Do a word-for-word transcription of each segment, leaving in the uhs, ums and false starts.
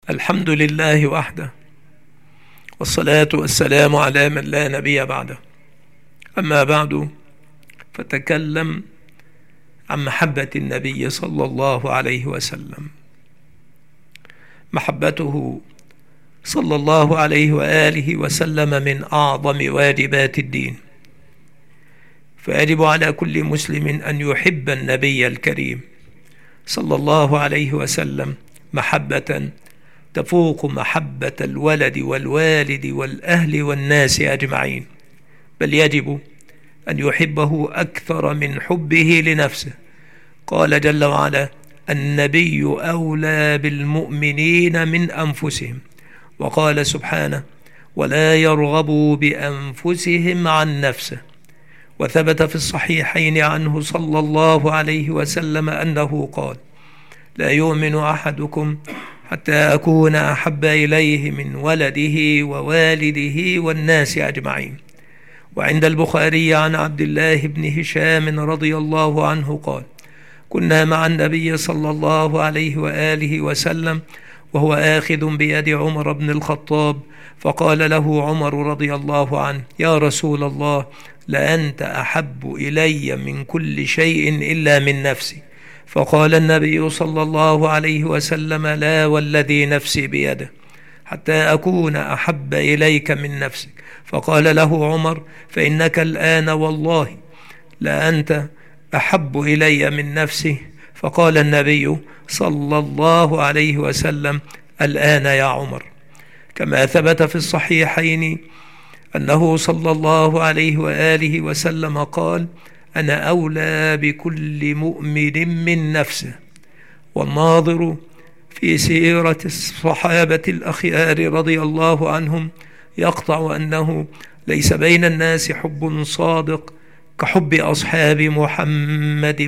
الحمد لله وحده، والصلاة والسلام على من لا نبي بعده. أما بعد، فتكلم عن محبة النبي صلى الله عليه وسلم. محبته صلى الله عليه وآله وسلم من أعظم واجبات الدين، فيجب على كل مسلم أن يحب النبي الكريم صلى الله عليه وسلم محبة تفوق محبة الولد والوالد والأهل والناس أجمعين، بل يجب أن يحبه أكثر من حبه لنفسه. قال جل وعلا: النبي أولى بالمؤمنين من أنفسهم. وقال سبحانه: ولا يرغبوا بأنفسهم عن نفسه. وثبت في الصحيحين عنه صلى الله عليه وسلم أنه قال: لا يؤمن أحدكم حتى أكون أحب إليه من ولده ووالده والناس أجمعين. وعند البخاري عن عبد الله بن هشام رضي الله عنه قال: كنا مع النبي صلى الله عليه وآله وسلم وهو آخذ بيد عمر بن الخطاب، فقال له عمر رضي الله عنه: يا رسول الله، لأنت أحب إلي من كل شيء إلا من نفسي. فقال النبي صلى الله عليه وسلم: لا والذي نفسي بيده، حتى أكون أحب إليك من نفسك. فقال له عمر: فإنك الآن والله لأنت أحب إلي من نفسي. فقال النبي صلى الله عليه وسلم: الآن يا عمر. كما ثبت في الصحيحين أنه صلى الله عليه وآله وسلم قال: أنا أولى بكل مؤمن من نفسه. والناظر في سيرة الصحابة الأخيار رضي الله عنهم يقطع أنه ليس بين الناس حب صادق كحب أصحاب محمد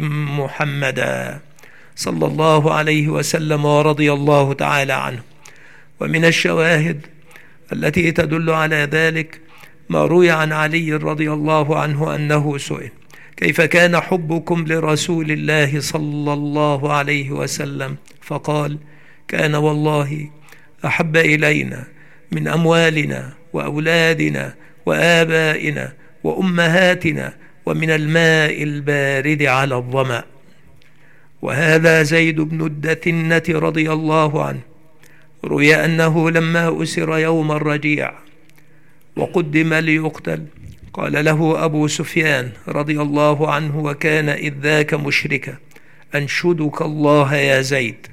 محمدا صلى الله عليه وسلم ورضي الله تعالى عنه. ومن الشواهد التي تدل على ذلك ما روي عن علي رضي الله عنه أنه سئل: كيف كان حبكم لرسول الله صلى الله عليه وسلم؟ فقال: كان والله أحب إلينا من أموالنا وأولادنا وآبائنا وأمهاتنا ومن الماء البارد على الظمأ. وهذا زيد بن الدثنة رضي الله عنه روي أنه لما أسر يوم الرجيع وقدم ليقتل، قال له أبو سفيان رضي الله عنه وكان إذ ذاك مشركا: أنشدك الله يا زيد،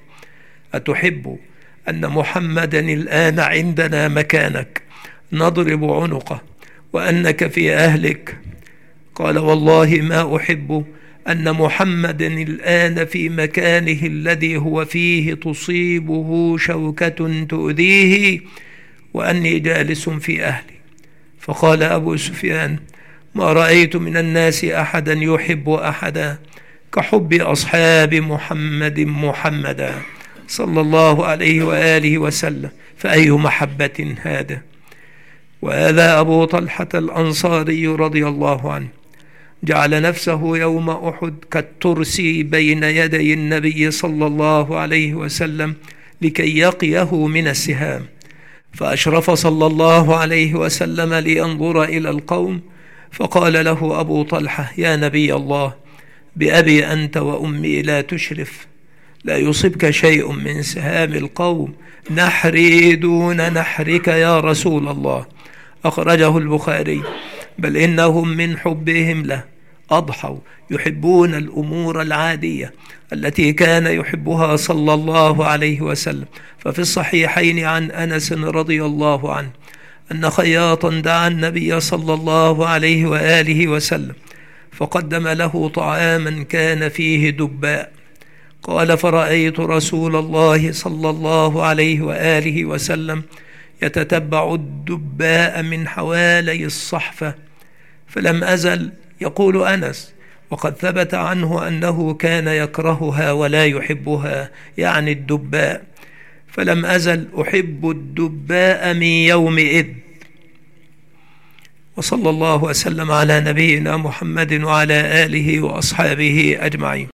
أتحب أن محمدا الآن عندنا مكانك نضرب عنقه وأنك في أهلك؟ قال: والله ما أحب أن محمدا الآن في مكانه الذي هو فيه تصيبه شوكة تؤذيه وأني جالس في أهلي. فقال أبو سفيان: ما رأيت من الناس أحدا يحب أحدا كحب أصحاب محمد محمدا صلى الله عليه وآله وسلم، فأي محبة هذا؟ وهذا أبو طلحة الأنصاري رضي الله عنه جعل نفسه يوم أحد كالترس بين يدي النبي صلى الله عليه وسلم لكي يقيه من السهام، فأشرف صلى الله عليه وسلم لينظر إلى القوم، فقال له أبو طلحة: يا نبي الله، بأبي أنت وأمي لا تشرف، لا يصبك شيء من سهام القوم، نحري دون نحرك يا رسول الله. أخرجه البخاري. بل إنهم من حبهم له أضحوا يحبون الأمور العادية التي كان يحبها صلى الله عليه وسلم. ففي الصحيحين عن أنس رضي الله عنه أن خياطا دعا النبي صلى الله عليه وآله وسلم فقدم له طعاما كان فيه دباء. قال: فرأيت رسول الله صلى الله عليه وآله وسلم يتتبع الدباء من حوالي الصحفة، فلم أزل يقول أنس، وقد ثبت عنه أنه كان يكرهها ولا يحبها، يعني الدباء، فلم أزل أحب الدباء من يومئذ. وصلى الله وسلم على نبينا محمد وعلى آله وأصحابه أجمعين.